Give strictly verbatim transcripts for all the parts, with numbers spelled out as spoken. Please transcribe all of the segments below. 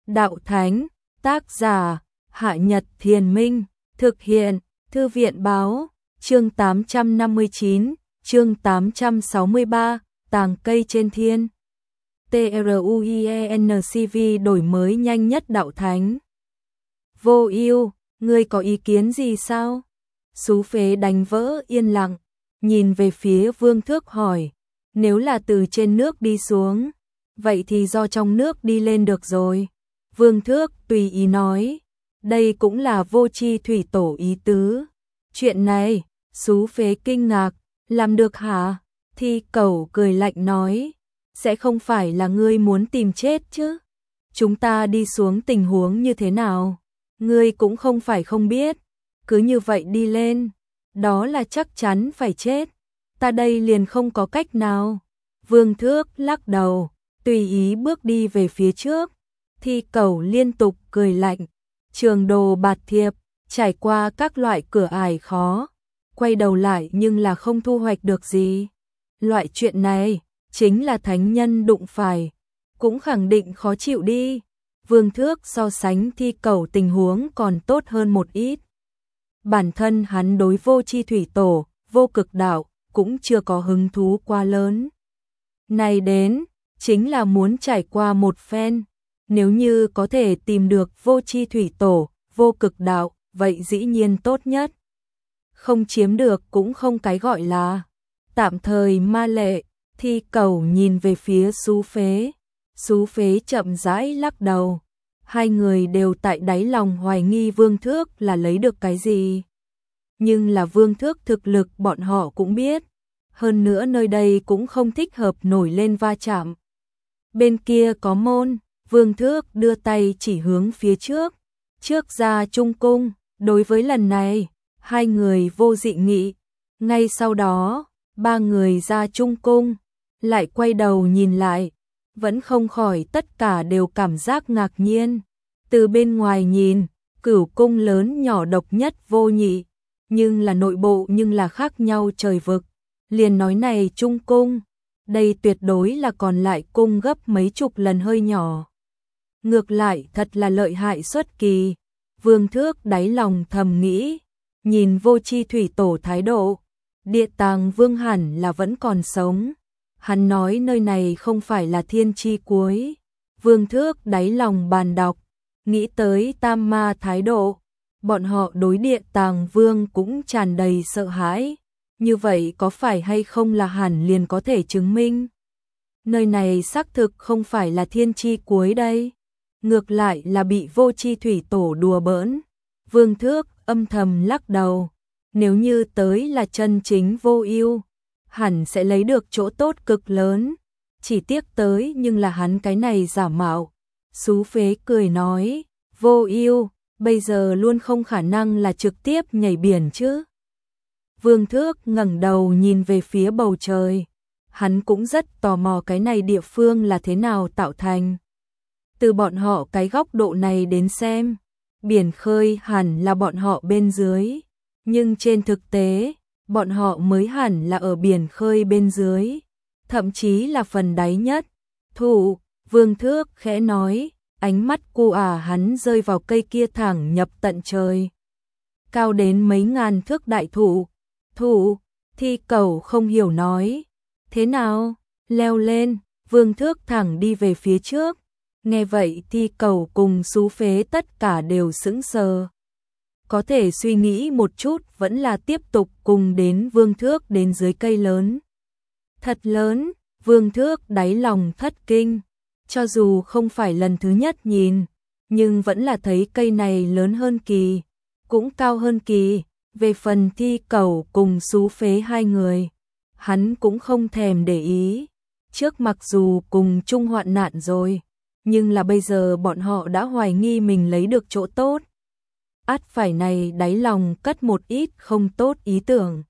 Đạo Thánh, tác giả, Hạ Nhật Thiền Minh, thực hiện, Thư viện Báo, chương tám trăm năm mươi chín, chương tám trăm sáu mươi ba, Tàng cây trên thiên. TRUIENCV đổi mới nhanh nhất Đạo Thánh. Vô Ưu, ngươi có ý kiến gì sao? Sú Phế đánh vỡ yên lặng, nhìn về phía Vương Thước hỏi, nếu là từ trên nước đi xuống, vậy thì do trong nước đi lên được rồi. Vương Thước tùy ý nói, đây cũng là Vô Chi Thủy Tổ ý tứ. Chuyện này, Sú Phế kinh ngạc, làm được hả? Thi Cẩu cười lạnh nói, sẽ không phải là ngươi muốn tìm chết chứ? Chúng ta đi xuống tình huống như thế nào? Ngươi cũng không phải không biết, cứ như vậy đi lên, đó là chắc chắn phải chết. Ta đây liền không có cách nào. Vương Thước lắc đầu, tùy ý bước đi về phía trước. Thi Cẩu liên tục cười lạnh, Trường Đồ Bạt Thiệp, trải qua các loại cửa ải khó, quay đầu lại nhưng là không thu hoạch được gì. Loại chuyện này, chính là thánh nhân đụng phải, cũng khẳng định khó chịu đi. Vương Thước so sánh Thi Cẩu tình huống còn tốt hơn một ít. Bản thân hắn đối Vô Chi Thủy Tổ, Vô Cực Đạo, cũng chưa có hứng thú quá lớn. Này đến, chính là muốn trải qua một phen. Nếu như có thể tìm được Vô Chi Thủy Tổ, Vô Cực Đạo, vậy dĩ nhiên tốt nhất. Không chiếm được cũng không cái gọi là tạm thời ma lệ. Thi Cẩu nhìn về phía Sú Phế. Sú Phế chậm rãi lắc đầu. Hai người đều tại đáy lòng hoài nghi Vương Thước là lấy được cái gì. Nhưng là Vương Thước thực lực bọn họ cũng biết. Hơn nữa nơi đây cũng không thích hợp nổi lên va chạm. Bên kia có môn, Vương Thước đưa tay chỉ hướng phía trước. Trước ra Trung Cung, đối với lần này, hai người vô dị nghị. Ngay sau đó, ba người ra Trung Cung, lại quay đầu nhìn lại. Vẫn không khỏi tất cả đều cảm giác ngạc nhiên. Từ bên ngoài nhìn, Cửu Cung lớn nhỏ độc nhất vô nhị, nhưng là nội bộ nhưng là khác nhau trời vực. Liền nói này Trung Cung, đây tuyệt đối là còn lại cung gấp mấy chục lần hơi nhỏ. Ngược lại thật là lợi hại xuất kỳ. Vương Thước đáy lòng thầm nghĩ, nhìn Vô Chi Thủy Tổ thái độ, Địa Tàng Vương hẳn là vẫn còn sống. Hắn nói nơi này không phải là thiên chi cuối. Vương Thước đáy lòng bàn đọc, nghĩ tới Tam Ma thái độ, bọn họ đối Địa Tàng Vương cũng tràn đầy sợ hãi. Như vậy có phải hay không là hẳn liền có thể chứng minh nơi này xác thực không phải là thiên chi cuối đây, ngược lại là bị Vô Chi Thủy Tổ đùa bỡn. Vương Thước âm thầm lắc đầu, nếu như tới là chân chính Vô Ưu, hẳn sẽ lấy được chỗ tốt cực lớn, chỉ tiếc tới nhưng là hắn cái này giả mạo. Sú Phế cười nói, Vô Ưu, bây giờ luôn không khả năng là trực tiếp nhảy biển chứ. Vương Thước ngẩng đầu nhìn về phía bầu trời, hắn cũng rất tò mò cái này địa phương là thế nào tạo thành. Từ bọn họ cái góc độ này đến xem, biển khơi hẳn là bọn họ bên dưới, nhưng trên thực tế, bọn họ mới hẳn là ở biển khơi bên dưới, thậm chí là phần đáy nhất. Thủ, Vương Thước khẽ nói, ánh mắt cu ả hắn rơi vào cây kia thẳng nhập tận trời, cao đến mấy ngàn thước đại thụ. Thụ, Thi Cẩu không hiểu nói, thế nào, leo lên. Vương Thước thẳng đi về phía trước. Nghe vậy Thi Cẩu cùng Sú Phế tất cả đều sững sờ. Có thể suy nghĩ một chút vẫn là tiếp tục cùng đến Vương Thước đến dưới cây lớn. Thật lớn, Vương Thước đáy lòng thất kinh. Cho dù không phải lần thứ nhất nhìn, nhưng vẫn là thấy cây này lớn hơn kỳ, cũng cao hơn kỳ. Về phần Thi Cẩu cùng Sú Phế hai người, hắn cũng không thèm để ý. Trước mặc dù cùng chung hoạn nạn rồi, nhưng là bây giờ bọn họ đã hoài nghi mình lấy được chỗ tốt. Át phải này đáy lòng cất một ít không tốt ý tưởng.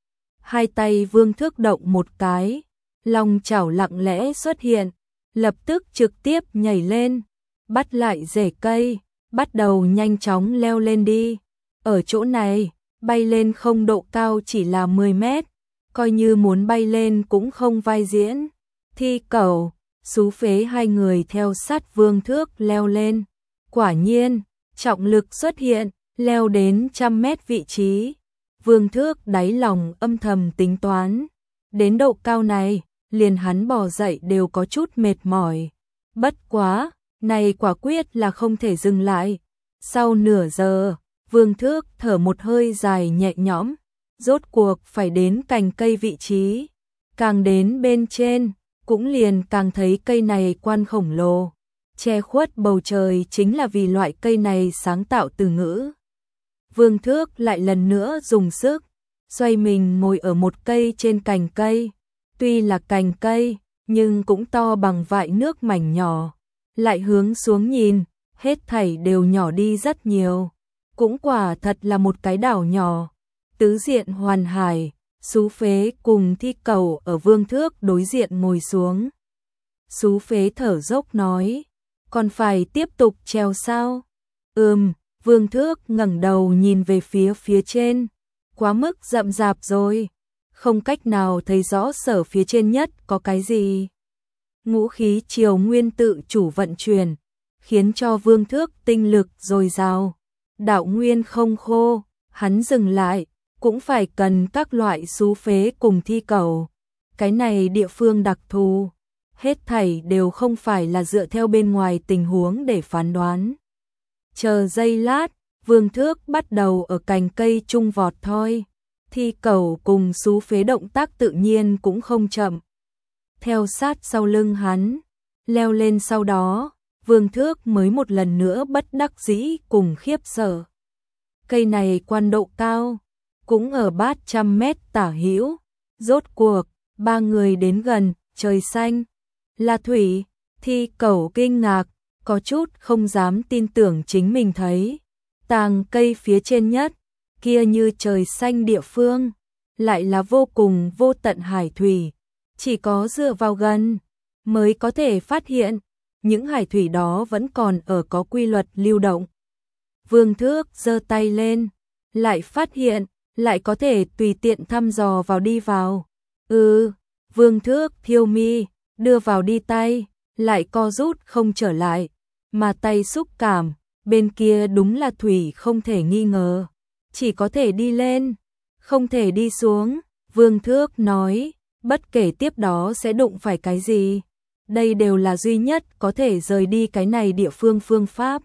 Hai tay Vương Thước động một cái, long chảo lặng lẽ xuất hiện, lập tức trực tiếp nhảy lên, bắt lại rễ cây, bắt đầu nhanh chóng leo lên đi. Ở chỗ này, bay lên không độ cao chỉ là mười mét, coi như muốn bay lên cũng không vai diễn. Thi Cẩu, Sú Phế hai người theo sát Vương Thước leo lên, Quả nhiên, trọng lực xuất hiện, leo đến trăm mét vị trí. Vương Thước đáy lòng âm thầm tính toán. Đến độ cao này, liền hắn bò dậy đều có chút mệt mỏi. Bất quá, này quả quyết là không thể dừng lại. Sau nửa giờ, Vương Thước thở một hơi dài nhẹ nhõm, rốt cuộc phải đến cành cây vị trí. Càng đến bên trên, cũng liền càng thấy cây này quan khổng lồ. Che khuất bầu trời chính là vì loại cây này sáng tạo từ ngữ. Vương Thước lại lần nữa dùng sức, xoay mình ngồi ở một cây trên cành cây. Tuy là cành cây, nhưng cũng to bằng vại nước mảnh nhỏ. Lại hướng xuống nhìn, hết thảy đều nhỏ đi rất nhiều. Cũng quả thật là một cái đảo nhỏ. Tứ diện hoàn hải, Sú Phế cùng Thi Cầu ở Vương Thước đối diện ngồi xuống. Sú Phế thở dốc nói, còn phải tiếp tục trèo sao? Ừm, Vương Thước ngẩng đầu nhìn về phía phía trên. Quá mức rậm rạp rồi, không cách nào thấy rõ sở phía trên nhất có cái gì. Ngũ khí triều nguyên tự chủ vận chuyển, khiến cho Vương Thước tinh lực dồi dào. Đạo nguyên không khô, hắn dừng lại, cũng phải cần các loại Sú Phế cùng Thi Cầu. Cái này địa phương đặc thù, hết thảy đều không phải là dựa theo bên ngoài tình huống để phán đoán. Chờ giây lát, Vương Thước bắt đầu ở cành cây trung vọt thôi. Thi Cầu cùng Sú Phế động tác tự nhiên cũng không chậm. Theo sát sau lưng hắn, leo lên sau đó, Vương Thước mới một lần nữa bất đắc dĩ cùng khiếp sợ. Cây này quan độ cao, cũng ở bát trăm mét tả hữu. Rốt cuộc, ba người đến gần, trời xanh. Là thủy, Thi Cầu kinh ngạc, có chút không dám tin tưởng chính mình thấy. Tàng cây phía trên nhất, kia như trời xanh địa phương, lại là vô cùng vô tận hải thủy. Chỉ có dựa vào gần, mới có thể phát hiện, những hải thủy đó vẫn còn ở có quy luật lưu động. Vương Thước giơ tay lên, lại phát hiện, lại có thể tùy tiện thăm dò vào đi vào. Ừ, Vương Thước thiêu mi, đưa vào đi tay, lại co rút không trở lại, mà tay xúc cảm, bên kia đúng là thủy không thể nghi ngờ. Chỉ có thể đi lên, không thể đi xuống. Vương Thước nói, bất kể tiếp đó sẽ đụng phải cái gì, đây đều là duy nhất có thể rời đi cái này địa phương phương pháp.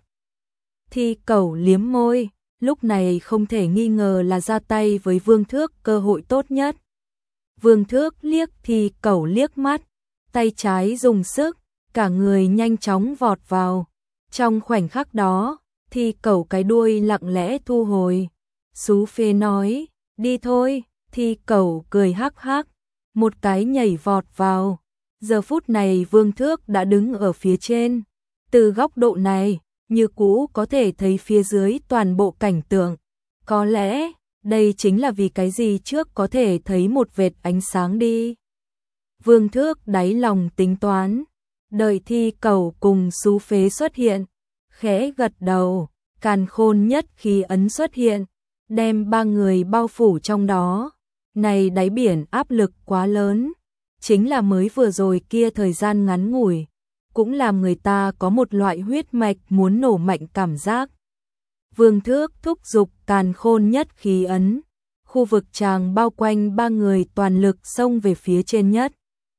Thi Cầu liếm môi, lúc này không thể nghi ngờ là ra tay với Vương Thước cơ hội tốt nhất. Vương Thước liếc Thi Cầu liếc mắt, tay trái dùng sức, cả người nhanh chóng vọt vào. Trong khoảnh khắc đó, Thi Cầu cái đuôi lặng lẽ thu hồi. Sú Phế nói, đi thôi. Thi Cầu cười hắc hắc, một cái nhảy vọt vào. Giờ phút này Vương Thước đã đứng ở phía trên. Từ góc độ này, như cũ có thể thấy phía dưới toàn bộ cảnh tượng. Có lẽ, đây chính là vì cái gì trước có thể thấy một vệt ánh sáng đi. Vương Thước đáy lòng tính toán, đợi Thi Cầu cùng Sú Phế xuất hiện, khẽ gật đầu, càn khôn nhất khí ấn xuất hiện, đem ba người bao phủ trong đó. Này đáy biển áp lực quá lớn, chính là mới vừa rồi kia thời gian ngắn ngủi, cũng làm người ta có một loại huyết mạch muốn nổ mạnh cảm giác. Vương Thước thúc giục càn khôn nhất khí ấn, khu vực tràng bao quanh ba người toàn lực xông về phía trên nhất.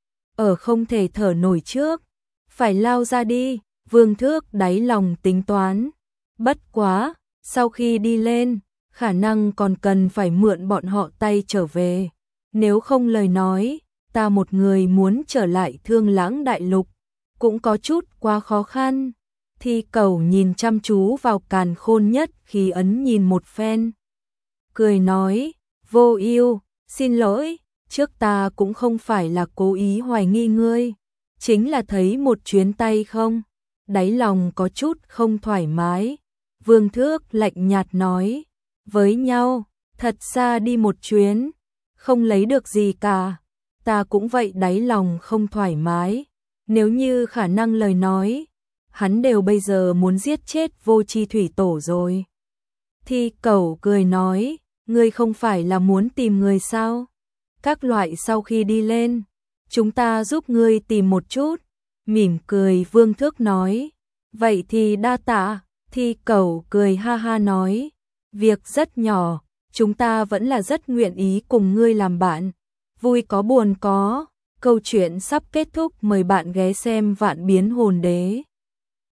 Ở không thể thở nổi trước, phải lao ra đi. Vương Thước đáy lòng tính toán, bất quá, sau khi đi lên, khả năng còn cần phải mượn bọn họ tay trở về. Nếu không lời nói, ta một người muốn trở lại Thương Lãng Đại Lục, cũng có chút quá khó khăn. Thi Cầu nhìn chăm chú vào càn khôn nhất khí ấn nhìn một phen. Cười nói, Vô Ưu, xin lỗi, trước ta cũng không phải là cố ý hoài nghi ngươi, chính là thấy một chuyến tay không, đáy lòng có chút không thoải mái. Vương Thước lạnh nhạt nói, với nhau, thật xa đi một chuyến, không lấy được gì cả, ta cũng vậy đáy lòng không thoải mái. Nếu như khả năng lời nói, hắn đều bây giờ muốn giết chết Vô Chi Thủy Tổ rồi. Thi Cầu cười nói, ngươi không phải là muốn tìm người sao? Các loại sau khi đi lên, chúng ta giúp ngươi tìm một chút. Mỉm cười Vương Thước nói, vậy thì đa tạ. Thi Cẩu cười ha ha nói, việc rất nhỏ, chúng ta vẫn là rất nguyện ý cùng ngươi làm bạn, vui có buồn có, câu chuyện sắp kết thúc, mời bạn ghé xem Vạn Biến Hồn Đế.